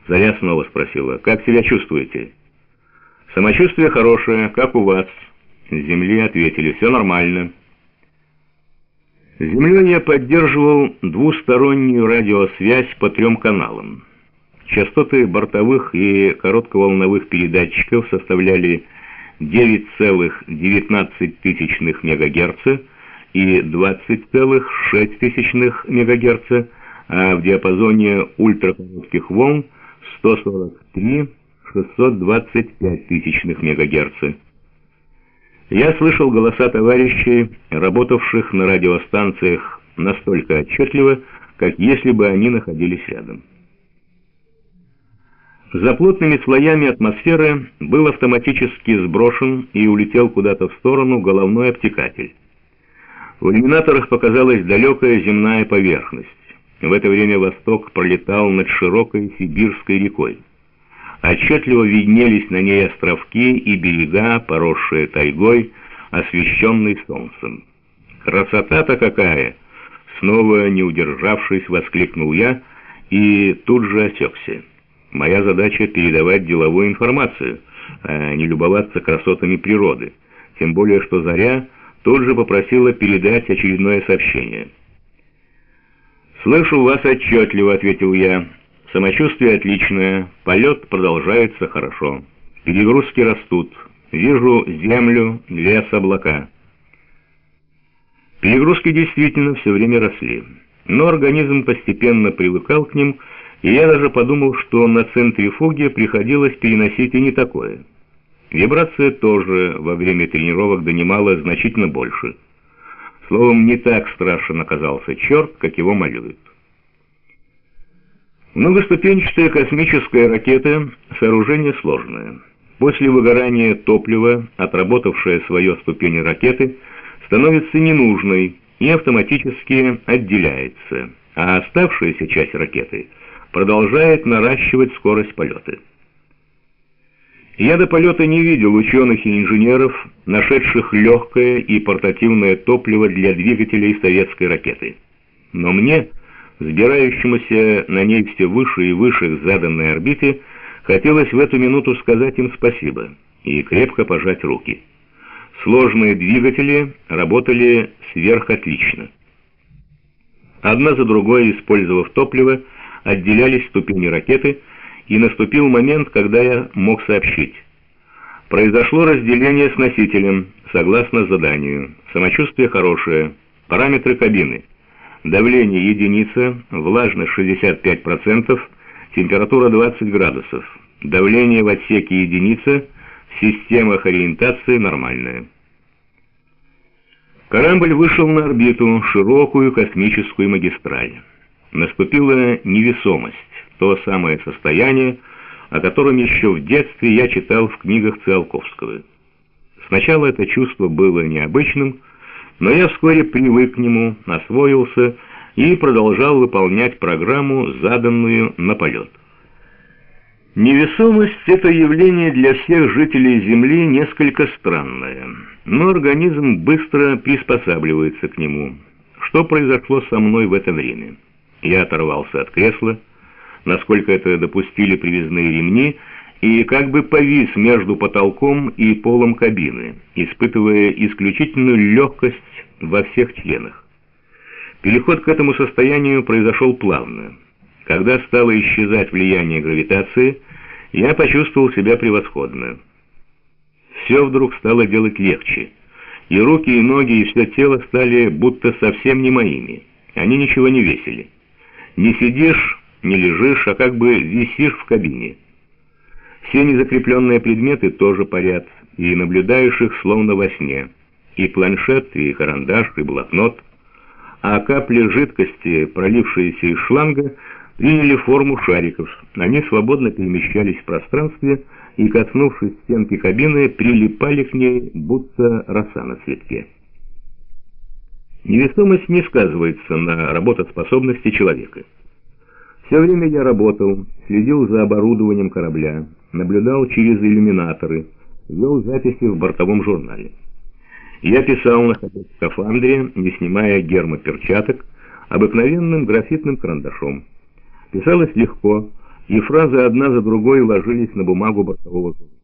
Заря снова спросила: «Как себя чувствуете?» «Самочувствие хорошее, как у вас?» С земли ответили: «Все нормально». С землей я поддерживал двустороннюю радиосвязь по 3 каналам. Частоты бортовых и коротковолновых передатчиков составляли 9,19 МГц и 20,6 МГц, а в диапазоне ультракоротких волн 143,625 МГц. Я слышал голоса товарищей, работавших на радиостанциях, настолько отчетливо, как если бы они находились рядом. За плотными слоями атмосферы был автоматически сброшен и улетел куда-то в сторону головной обтекатель. В иллюминаторах показалась далекая земная поверхность. В это время восток пролетал над широкой Сибирской рекой. Отчетливо виднелись на ней островки и берега, поросшие тайгой, освещенные солнцем. «Красота-то какая!» Снова не удержавшись, воскликнул я и тут же осекся. Моя задача — передавать деловую информацию, а не любоваться красотами природы. Тем более, что Заря тут же попросила передать очередное сообщение. «Слышу вас отчетливо», — ответил я. «Самочувствие отличное, полет продолжается хорошо. Перегрузки растут. Вижу землю, лес, облака». Перегрузки действительно все время росли, но организм постепенно привыкал к ним, и я даже подумал, что на центрифуге приходилось переносить и не такое. Вибрация тоже во время тренировок донимала значительно больше. Словом, не так страшен оказался черт, как его малюют. Многоступенчатая космическая ракета — сооружение сложное. После выгорания топлива, отработавшая свое ступень ракеты, становится ненужной и автоматически отделяется, а оставшаяся часть ракеты продолжает наращивать скорость полета. Я до полета не видел ученых и инженеров, нашедших легкое и портативное топливо для двигателей советской ракеты. Но мне, взбирающемуся на ней все выше и выше к заданной орбите, хотелось в эту минуту сказать им спасибо и крепко пожать руки. Сложные двигатели работали сверхотлично. Одна за другой, использовав топливо, отделялись ступени ракеты, и наступил момент, когда я мог сообщить: произошло разделение с носителем, согласно заданию. Самочувствие хорошее. Параметры кабины: давление единица, влажность 65%, температура 20 градусов. Давление в отсеке единица, в системах ориентации нормальное. Корабль вышел на орбиту, широкую космическую магистраль. Наступила невесомость, то самое состояние, о котором еще в детстве я читал в книгах Циолковского. Сначала это чувство было необычным, но я вскоре привык к нему, освоился и продолжал выполнять программу, заданную на полет. Невесомость — это явление для всех жителей Земли несколько странное, но организм быстро приспосабливается к нему. Что произошло со мной в это время? Я оторвался от кресла, насколько это допустили привязные ремни, и как бы повис между потолком и полом кабины, испытывая исключительную легкость во всех членах. Переход к этому состоянию произошел плавно. Когда стало исчезать влияние гравитации, я почувствовал себя превосходно. Все вдруг стало делать легче, и руки, и ноги, и все тело стали будто совсем не моими. Они ничего не весили. Не сидишь, не лежишь, а как бы висишь в кабине. Все незакрепленные предметы тоже парят, и наблюдаешь их словно во сне. И планшет, и карандаш, и блокнот. А капли жидкости, пролившиеся из шланга, приняли форму шариков. Они свободно перемещались в пространстве и, коснувшись стенки кабины, прилипали к ней, будто роса на цветке. Невесомость не сказывается на работоспособности человека. Все время я работал, следил за оборудованием корабля, наблюдал через иллюминаторы, вел записи в бортовом журнале. Я писал, находясь в скафандре, не снимая гермоперчаток, обыкновенным графитным карандашом. Писалось легко, и фразы одна за другой ложились на бумагу бортового журнала.